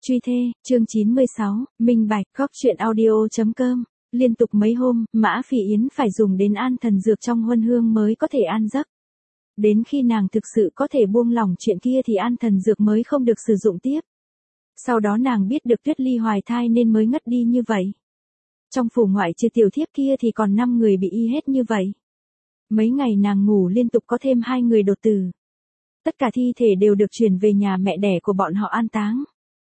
Truy thê, chương 96, minh bạch, góc chuyện audio.com. Liên tục mấy hôm, Mã Phi Yến phải dùng đến an thần dược trong huân hương mới có thể an giấc. Đến khi nàng thực sự có thể buông lỏng chuyện kia thì an thần dược mới không được sử dụng tiếp. Sau đó nàng biết được Tuyết Ly hoài thai nên mới ngất đi như vậy. Trong phủ ngoại trừ tiểu thiếp kia thì còn 5 người bị y hết như vậy. Mấy ngày nàng ngủ liên tục có thêm 2 người đột tử. Tất cả thi thể đều được chuyển về nhà mẹ đẻ của bọn họ an táng.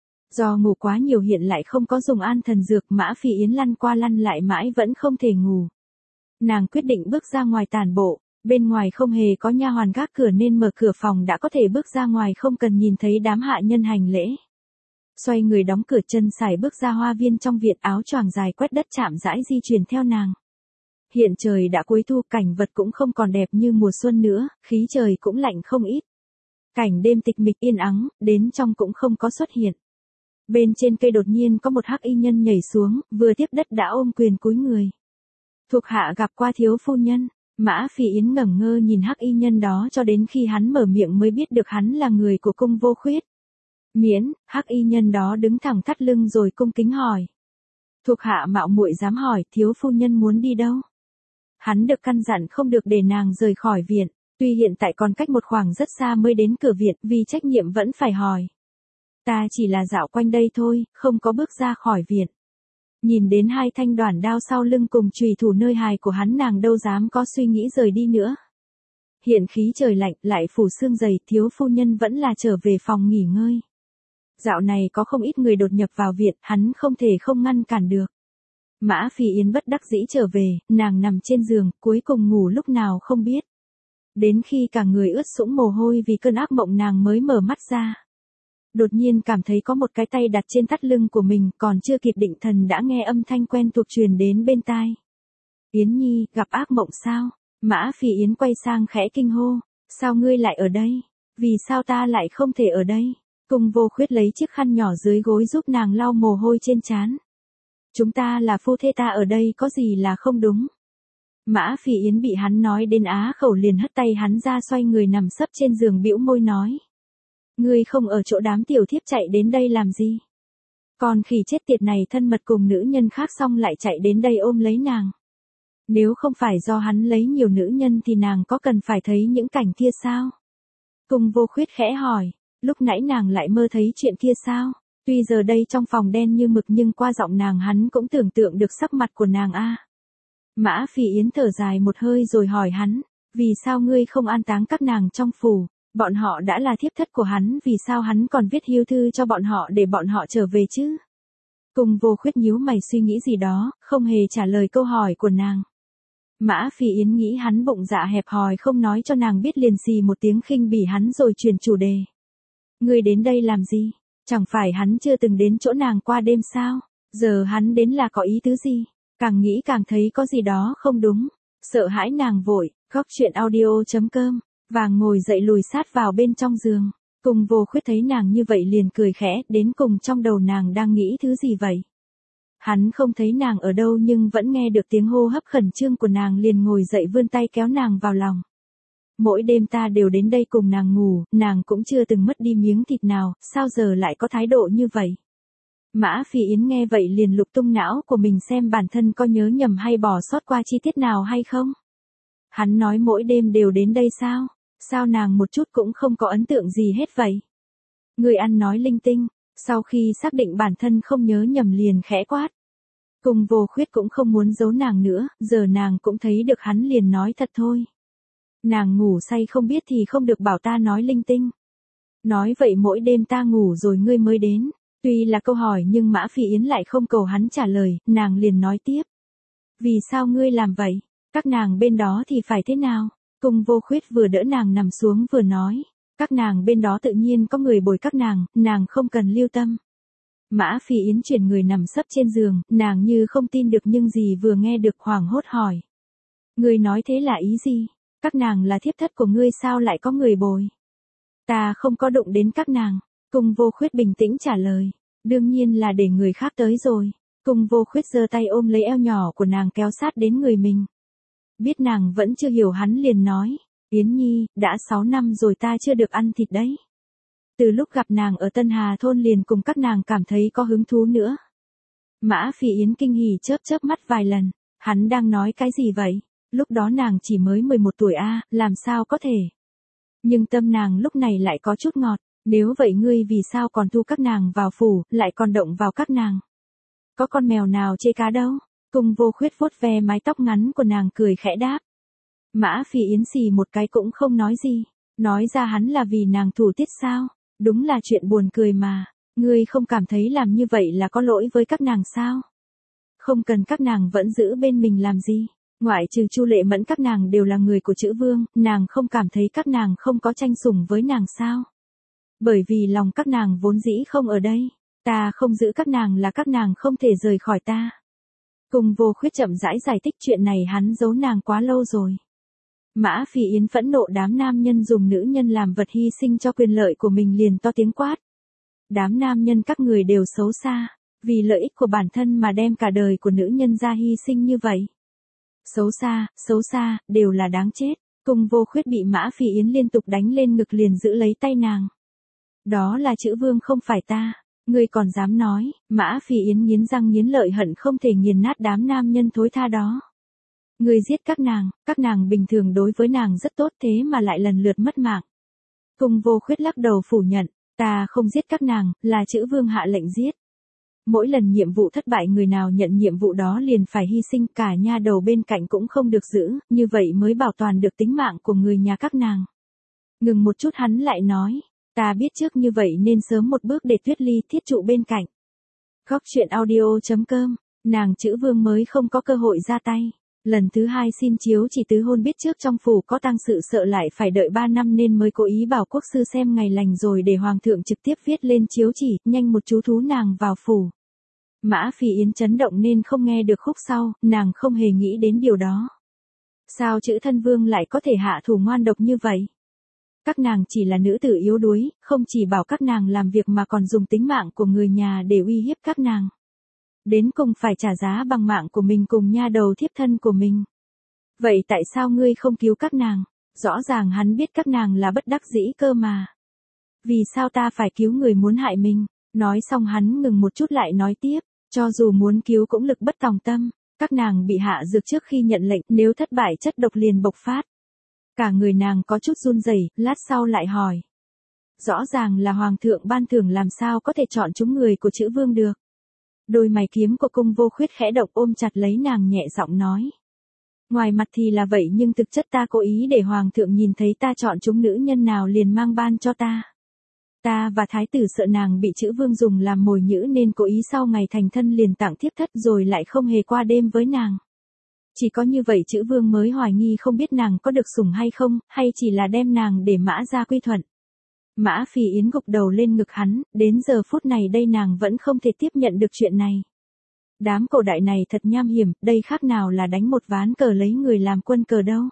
Do ngủ quá nhiều hiện lại không có dùng an thần dược, Mã Phi Yến lăn qua lăn lại mãi vẫn không thể ngủ. Nàng quyết định bước ra ngoài tản bộ, bên ngoài không hề có nha hoàn gác cửa nên mở cửa phòng đã có thể bước ra ngoài không cần nhìn thấy đám hạ nhân hành lễ. Xoay người đóng cửa, chân sải bước ra hoa viên trong viện, áo choàng dài quét đất chạm rãi di chuyển theo nàng. Hiện trời đã cuối thu, cảnh vật cũng không còn đẹp như mùa xuân nữa, khí trời cũng lạnh không ít. Cảnh đêm tịch mịch yên ắng, đến trong cũng không có xuất hiện. Bên trên cây đột nhiên có một hắc y nhân nhảy xuống, vừa tiếp đất đã ôm quyền cúi người. Thuộc hạ gặp qua thiếu phu nhân. Mã Phi Yến ngẩn ngơ nhìn hắc y nhân đó cho đến khi hắn mở miệng mới biết được hắn là người của cung Vô Khuyết. Miễn, hắc y nhân đó đứng thẳng thắt lưng rồi cung kính hỏi. Thuộc hạ mạo muội dám hỏi, thiếu phu nhân muốn đi đâu? Hắn được căn dặn không được để nàng rời khỏi viện, tuy hiện tại còn cách một khoảng rất xa mới đến cửa viện, vì trách nhiệm vẫn phải hỏi. Ta chỉ là dạo quanh đây thôi, không có bước ra khỏi viện. Nhìn đến 2 thanh đoản đao sau lưng cùng chùy thủ nơi hài của hắn, nàng đâu dám có suy nghĩ rời đi nữa. Hiện khí trời lạnh lại phủ sương dày, thiếu phu nhân vẫn là trở về phòng nghỉ ngơi. Dạo này có không ít người đột nhập vào viện, hắn không thể không ngăn cản được. Mã Phi Yến bất đắc dĩ trở về, nàng nằm trên giường, cuối cùng ngủ lúc nào không biết. Đến khi cả người ướt sũng mồ hôi vì cơn ác mộng nàng mới mở mắt ra. Đột nhiên cảm thấy có một cái tay đặt trên thắt lưng của mình, còn chưa kịp định thần đã nghe âm thanh quen thuộc truyền đến bên tai. Yến Nhi, gặp ác mộng sao? Mã Phi Yến quay sang khẽ kinh hô. Sao ngươi lại ở đây? Vì sao ta lại không thể ở đây? Cung Vô Khuyết lấy chiếc khăn nhỏ dưới gối giúp nàng lau mồ hôi trên trán. Chúng ta là phu thê, ta ở đây có gì là không đúng? Mã Phi Yến bị hắn nói đến á khẩu liền hất tay hắn ra, xoay người nằm sấp trên giường bĩu môi nói. Ngươi không ở chỗ đám tiểu thiếp chạy đến đây làm gì? Con khỉ chết tiệt này thân mật cùng nữ nhân khác xong lại chạy đến đây ôm lấy nàng. Nếu không phải do hắn lấy nhiều nữ nhân thì nàng có cần phải thấy những cảnh kia sao? Cung Vô Khuyết khẽ hỏi, lúc nãy nàng lại mơ thấy chuyện kia sao? Tuy giờ đây trong phòng đen như mực nhưng qua giọng nàng hắn cũng tưởng tượng được sắc mặt của nàng a. Mã Phi Yến thở dài một hơi rồi hỏi hắn, vì sao ngươi không an táng các nàng trong phủ? Bọn họ đã là thiếp thất của hắn, vì sao hắn còn viết hưu thư cho bọn họ để bọn họ trở về chứ? Cung Vô Khuyết nhíu mày suy nghĩ gì đó, không hề trả lời câu hỏi của nàng. Mã Phi Yến nghĩ hắn bụng dạ hẹp hòi không nói cho nàng biết, liền xì một tiếng khinh bỉ hắn rồi chuyển chủ đề. Ngươi đến đây làm gì? Chẳng phải hắn chưa từng đến chỗ nàng qua đêm sao? Giờ hắn đến là có ý tứ gì? Càng nghĩ càng thấy có gì đó không đúng. Sợ hãi nàng vội, góc chuyện audio.com. Vàng ngồi dậy lùi sát vào bên trong giường. Cung Vô Khuyết thấy nàng như vậy liền cười khẽ, đến cùng trong đầu nàng đang nghĩ thứ gì vậy? Hắn không thấy nàng ở đâu nhưng vẫn nghe được tiếng hô hấp khẩn trương của nàng, liền ngồi dậy vươn tay kéo nàng vào lòng. Mỗi đêm ta đều đến đây cùng nàng ngủ, nàng cũng chưa từng mất đi miếng thịt nào, sao giờ lại có thái độ như vậy? Mã Phi Yến nghe vậy liền lục tung não của mình xem bản thân có nhớ nhầm hay bỏ sót qua chi tiết nào hay không. Hắn nói mỗi đêm đều đến đây sao? Sao nàng một chút cũng không có ấn tượng gì hết vậy? Người ăn nói linh tinh, sau khi xác định bản thân không nhớ nhầm liền khẽ quát. Cung Vô Khuyết cũng không muốn giấu nàng nữa, giờ nàng cũng thấy được hắn liền nói thật thôi. Nàng ngủ say không biết thì không được bảo ta nói linh tinh. Nói vậy mỗi đêm ta ngủ rồi ngươi mới đến. Tuy là câu hỏi nhưng Mã Phi Yến lại không cầu hắn trả lời, nàng liền nói tiếp. Vì sao ngươi làm vậy? Các nàng bên đó thì phải thế nào? Cung Vô Khuyết vừa đỡ nàng nằm xuống vừa nói. Các nàng bên đó tự nhiên có người bồi các nàng không cần lưu tâm. Mã Phi Yến chuyển người nằm sấp trên giường, nàng như không tin được nhưng gì vừa nghe được hoảng hốt hỏi. Ngươi nói thế là ý gì? Các nàng là thiếp thất của ngươi sao lại có người bồi? Ta không có đụng đến các nàng. Cung Vô Khuyết bình tĩnh trả lời. Đương nhiên là để người khác tới rồi. Cung Vô Khuyết giơ tay ôm lấy eo nhỏ của nàng kéo sát đến người mình. Biết nàng vẫn chưa hiểu hắn liền nói. Yến Nhi, đã 6 năm rồi ta chưa được ăn thịt đấy. Từ lúc gặp nàng ở Tân Hà thôn liền cùng các nàng cảm thấy có hứng thú nữa. Mã Phi Yến kinh hỉ chớp chớp mắt vài lần, hắn đang nói cái gì vậy? Lúc đó nàng chỉ mới 11 tuổi làm sao có thể? Nhưng tâm nàng lúc này lại có chút ngọt, nếu vậy ngươi vì sao còn thu các nàng vào phủ, lại còn động vào các nàng? Có con mèo nào chê cá đâu? Cung Vô Khuyết vuốt ve mái tóc ngắn của nàng cười khẽ đáp. Mã Phi Yến xì một cái cũng không nói gì, nói ra hắn là vì nàng thủ tiết sao? Đúng là chuyện buồn cười mà, ngươi không cảm thấy làm như vậy là có lỗi với các nàng sao? Không cần các nàng vẫn giữ bên mình làm gì? Ngoại trừ Chu Lệ Mẫn các nàng đều là người của chữ Vương, nàng không cảm thấy các nàng không có tranh sủng với nàng sao? Bởi vì lòng các nàng vốn dĩ không ở đây, ta không giữ các nàng là các nàng không thể rời khỏi ta. Cung Vô Khuyết chậm rãi giải thích chuyện này hắn giấu nàng quá lâu rồi. Mã Phi Yến phẫn nộ đám nam nhân dùng nữ nhân làm vật hy sinh cho quyền lợi của mình liền to tiếng quát. Đám nam nhân các người đều xấu xa, vì lợi ích của bản thân mà đem cả đời của nữ nhân ra hy sinh như vậy. Xấu xa, đều là đáng chết. Cung Vô Khuyết bị Mã Phi Yến liên tục đánh lên ngực liền giữ lấy tay nàng. Đó là chữ Vương không phải ta, ngươi còn dám nói? Mã Phi Yến nghiến răng nghiến lợi hận không thể nghiền nát đám nam nhân thối tha đó. Ngươi giết các nàng bình thường đối với nàng rất tốt thế mà lại lần lượt mất mạng. Cung Vô Khuyết lắc đầu phủ nhận, ta không giết các nàng, là chữ Vương hạ lệnh giết. Mỗi lần nhiệm vụ thất bại người nào nhận nhiệm vụ đó liền phải hy sinh, cả nha đầu bên cạnh cũng không được giữ, như vậy mới bảo toàn được tính mạng của người nhà các nàng. Ngừng một chút hắn lại nói, ta biết trước như vậy nên sớm một bước để Tuyết Ly thiết trụ bên cạnh. Góc truyện audio.com, nàng chữ Vương mới không có cơ hội ra tay. Lần thứ 2 xin chiếu chỉ tứ hôn biết trước trong phủ có tang sự sợ lại phải đợi 3 năm nên mới cố ý bảo quốc sư xem ngày lành rồi để hoàng thượng trực tiếp viết lên chiếu chỉ, nhanh một chú thú nàng vào phủ. Mã Phi Yến chấn động nên không nghe được khúc sau, nàng không hề nghĩ đến điều đó. Sao chữ thân vương lại có thể hạ thủ ngoan độc như vậy? Các nàng chỉ là nữ tử yếu đuối, không chỉ bảo các nàng làm việc mà còn dùng tính mạng của người nhà để uy hiếp các nàng. Đến cùng phải trả giá bằng mạng của mình cùng nha đầu thiếp thân của mình. Vậy tại sao ngươi không cứu các nàng? Rõ ràng hắn biết các nàng là bất đắc dĩ cơ mà. Vì sao ta phải cứu người muốn hại mình? Nói xong hắn ngừng một chút lại nói tiếp, cho dù muốn cứu cũng lực bất tòng tâm, các nàng bị hạ dược trước khi nhận lệnh, nếu thất bại chất độc liền bộc phát. Cả người nàng có chút run rẩy, lát sau lại hỏi. Rõ ràng là hoàng thượng ban thưởng làm sao có thể chọn chúng người của chữ Vương được. Đôi mày kiếm của Cung Vô Khuyết khẽ động ôm chặt lấy nàng nhẹ giọng nói. Ngoài mặt thì là vậy nhưng thực chất ta cố ý để hoàng thượng nhìn thấy ta chọn chúng nữ nhân nào liền mang ban cho ta. Ta và thái tử sợ nàng bị chữ Vương dùng làm mồi nhữ nên cố ý sau ngày thành thân liền tặng thiếp thất rồi lại không hề qua đêm với nàng. Chỉ có như vậy chữ Vương mới hoài nghi không biết nàng có được sủng hay không, hay chỉ là đem nàng để Mã gia quy thuận. Mã Phi Yến gục đầu lên ngực hắn, đến giờ phút này đây nàng vẫn không thể tiếp nhận được chuyện này. Đám cổ đại này thật nham hiểm, đây khác nào là đánh một ván cờ lấy người làm quân cờ đâu.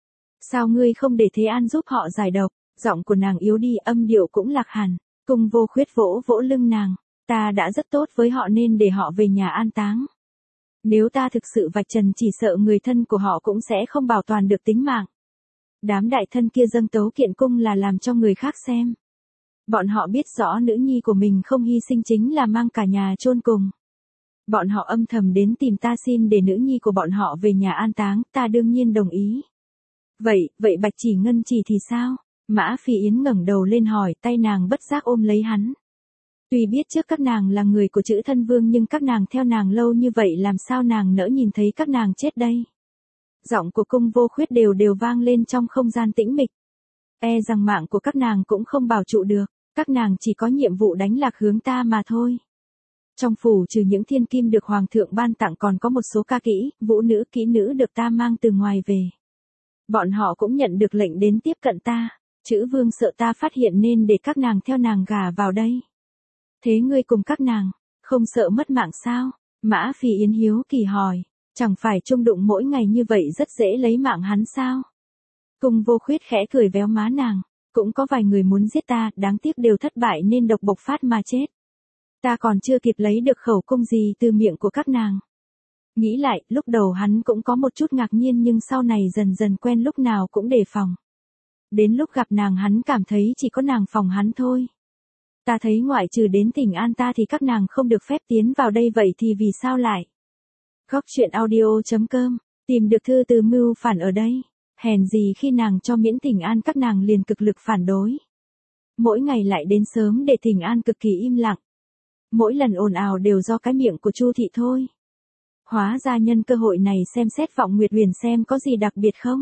Sao ngươi không để Thế An giúp họ giải độc? Giọng của nàng yếu đi, âm điệu cũng lạc hẳn. Cung Vô Khuyết vỗ vỗ lưng nàng, ta đã rất tốt với họ nên để họ về nhà an táng. Nếu ta thực sự vạch trần chỉ sợ người thân của họ cũng sẽ không bảo toàn được tính mạng. Đám đại thân kia dâng tấu kiện cung là làm cho người khác xem. Bọn họ biết rõ nữ nhi của mình không hy sinh chính là mang cả nhà chôn cùng. Bọn họ âm thầm đến tìm ta xin để nữ nhi của bọn họ về nhà an táng, ta đương nhiên đồng ý. Vậy Bạch Chỉ Ngân Chỉ thì sao? Mã Phi Yến ngẩng đầu lên hỏi, tay nàng bất giác ôm lấy hắn. Tuy biết trước các nàng là người của chữ thân vương nhưng các nàng theo nàng lâu như vậy làm sao nàng nỡ nhìn thấy các nàng chết đây? Giọng của Cung Vô Khuyết đều vang lên trong không gian tĩnh mịch. E rằng mạng của các nàng cũng không bảo trụ được, các nàng chỉ có nhiệm vụ đánh lạc hướng ta mà thôi. Trong phủ trừ những thiên kim được hoàng thượng ban tặng còn có một số ca kỹ, vũ nữ, kỹ nữ được ta mang từ ngoài về. Bọn họ cũng nhận được lệnh đến tiếp cận ta, chữ Vương sợ ta phát hiện nên để các nàng theo nàng gả vào đây. Thế ngươi cùng các nàng, không sợ mất mạng sao? Mã Phi Yến hiếu kỳ hỏi, chẳng phải chung đụng mỗi ngày như vậy rất dễ lấy mạng hắn sao? Cung Vô Khuyết khẽ cười véo má nàng, cũng có vài người muốn giết ta, đáng tiếc đều thất bại nên độc bộc phát mà chết. Ta còn chưa kịp lấy được khẩu cung gì từ miệng của các nàng. Nghĩ lại, lúc đầu hắn cũng có một chút ngạc nhiên nhưng sau này dần dần quen lúc nào cũng đề phòng. Đến lúc gặp nàng hắn cảm thấy chỉ có nàng phòng hắn thôi. Ta thấy ngoại trừ đến Thịnh An ta thì các nàng không được phép tiến vào đây, vậy thì vì sao lại? Góc truyện audio.com, tìm được thư từ mưu phản ở đây. Hèn gì khi nàng cho miễn Thịnh An các nàng liền cực lực phản đối. Mỗi ngày lại đến sớm để Thịnh An cực kỳ im lặng. Mỗi lần ồn ào đều do cái miệng của Chu thị thôi. Hóa ra nhân cơ hội này xem xét Vọng Nguyệt Huyền xem có gì đặc biệt không.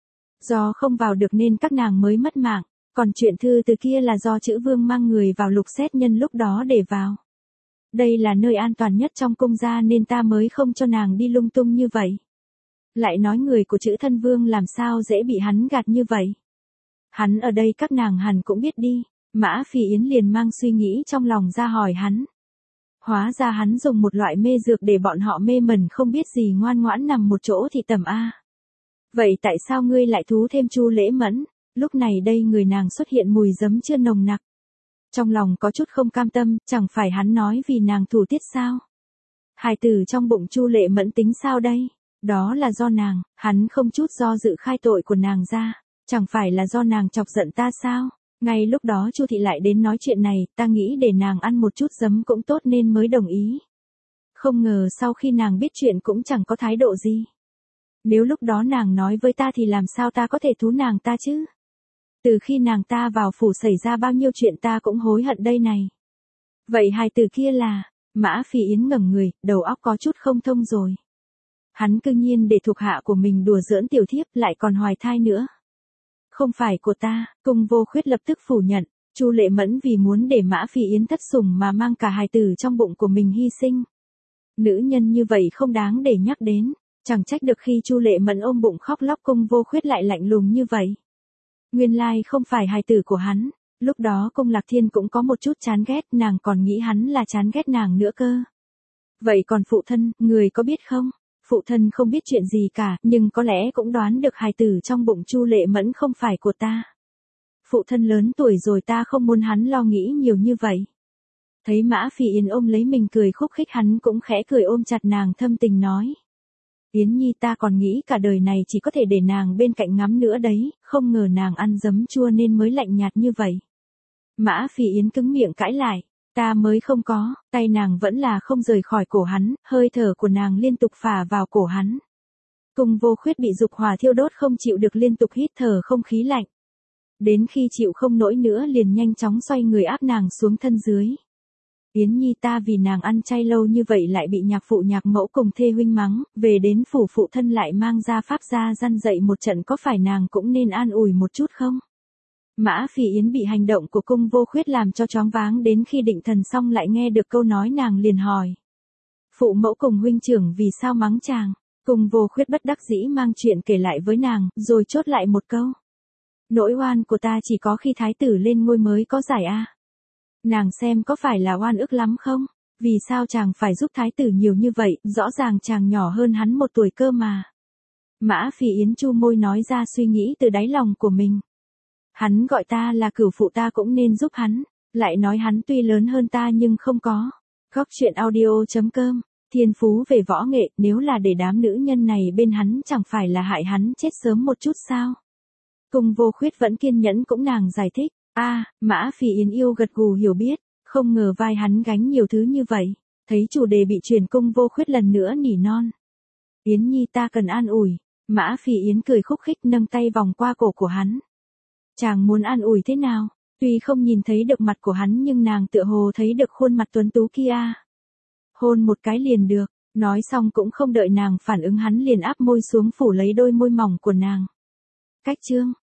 Do không vào được nên các nàng mới mất mạng, còn chuyện thư từ kia là do Chữ Vương mang người vào lục xét nhân lúc đó để vào. Đây là nơi an toàn nhất trong cung gia nên ta mới không cho nàng đi lung tung như vậy. Lại nói người của Chữ Thân Vương làm sao dễ bị hắn gạt như vậy. Hắn ở đây các nàng hẳn cũng biết đi. Mã Phi Yến liền mang suy nghĩ trong lòng ra hỏi hắn. Hóa ra hắn dùng một loại mê dược để bọn họ mê mẩn không biết gì, ngoan ngoãn nằm một chỗ thì tầm a. Vậy tại sao ngươi lại thú thêm Chu Lễ Mẫn? Lúc này đây người nàng xuất hiện mùi giấm chưa nồng nặc. Trong lòng có chút không cam tâm, chẳng phải hắn nói vì nàng thủ tiết sao? Hài tử trong bụng Chu Lễ Mẫn tính sao đây? Đó là do nàng, hắn không chút do dự khai tội của nàng ra. Chẳng phải là do nàng chọc giận ta sao? Ngay lúc đó Chu thị lại đến nói chuyện này, ta nghĩ để nàng ăn một chút giấm cũng tốt nên mới đồng ý. Không ngờ sau khi nàng biết chuyện cũng chẳng có thái độ gì. Nếu lúc đó nàng nói với ta thì làm sao ta có thể thú nàng ta chứ? Từ khi nàng ta vào phủ xảy ra bao nhiêu chuyện ta cũng hối hận đây này. Vậy hài tử kia là, Mã Phi Yến ngẩng người, đầu óc có chút không thông rồi. Hắn cư nhiên để thuộc hạ của mình đùa giỡn tiểu thiếp lại còn hoài thai nữa. Không phải của ta, Cung Vô Khuyết lập tức phủ nhận. Chu Lễ Mẫn vì muốn để Mã Phi Yến thất sủng mà mang cả hài tử trong bụng của mình hy sinh. Nữ nhân như vậy không đáng để nhắc đến. Chẳng trách được khi Chu Lễ Mẫn ôm bụng khóc lóc Cung Vô Khuyết lại lạnh lùng như vậy. Nguyên lai không phải hài tử của hắn. Lúc đó Cung Lạc Thiên cũng có một chút chán ghét, nàng còn nghĩ hắn là chán ghét nàng nữa cơ. Vậy còn phụ thân, người có biết không? Phụ thân không biết chuyện gì cả, nhưng có lẽ cũng đoán được hài tử trong bụng Chu Lễ Mẫn không phải của ta. Phụ thân lớn tuổi rồi, ta không muốn hắn lo nghĩ nhiều như vậy. Thấy Mã Phi Yến ôm lấy mình cười khúc khích, hắn cũng khẽ cười ôm chặt nàng thâm tình nói. Yến Nhi, ta còn nghĩ cả đời này chỉ có thể để nàng bên cạnh ngắm nữa đấy, không ngờ nàng ăn giấm chua nên mới lạnh nhạt như vậy. Mã Phi Yến cứng miệng cãi lại. Ta mới không có, tay nàng vẫn là không rời khỏi cổ hắn, hơi thở của nàng liên tục phả vào cổ hắn. Cung Vô Khuyết bị dục hỏa thiêu đốt không chịu được, liên tục hít thở không khí lạnh. Đến khi chịu không nổi nữa liền nhanh chóng xoay người áp nàng xuống thân dưới. Yến Nhi, ta vì nàng ăn chay lâu như vậy lại bị nhạc phụ nhạc mẫu cùng thê huynh mắng, về đến phủ phụ thân lại mang ra pháp gia răn dạy một trận, có phải nàng cũng nên an ủi một chút không? Mã Phi Yến bị hành động của Cung Vô Khuyết làm cho choáng váng, đến khi định thần xong lại nghe được câu nói nàng liền hỏi. Phụ mẫu cùng huynh trưởng vì sao mắng chàng? Cung Vô Khuyết bất đắc dĩ mang chuyện kể lại với nàng, rồi chốt lại một câu. Nỗi oan của ta chỉ có khi thái tử lên ngôi mới có giải a. Nàng xem có phải là oan ức lắm không? Vì sao chàng phải giúp thái tử nhiều như vậy, rõ ràng chàng nhỏ hơn hắn 1 tuổi cơ mà. Mã Phi Yến chu môi nói ra suy nghĩ từ đáy lòng của mình. Hắn gọi ta là cửu phụ, ta cũng nên giúp hắn, lại nói hắn tuy lớn hơn ta nhưng không có. Góc truyện audio.com, thiên phú về võ nghệ, nếu là để đám nữ nhân này bên hắn chẳng phải là hại hắn chết sớm một chút sao? Cung Vô Khuyết vẫn kiên nhẫn cũng nàng giải thích. Mã Phi Yến yêu gật gù hiểu biết, không ngờ vai hắn gánh nhiều thứ như vậy. Thấy chủ đề bị chuyển, Cung Vô Khuyết lần nữa nỉ non. Yến Nhi, ta cần an ủi. Mã Phi Yến cười khúc khích nâng tay vòng qua cổ của hắn. Chàng muốn an ủi thế nào? Tuy không nhìn thấy được mặt của hắn nhưng nàng tựa hồ thấy được khuôn mặt tuấn tú kia. Hôn một cái liền được, nói xong cũng không đợi nàng phản ứng hắn liền áp môi xuống phủ lấy đôi môi mỏng của nàng. Cách chương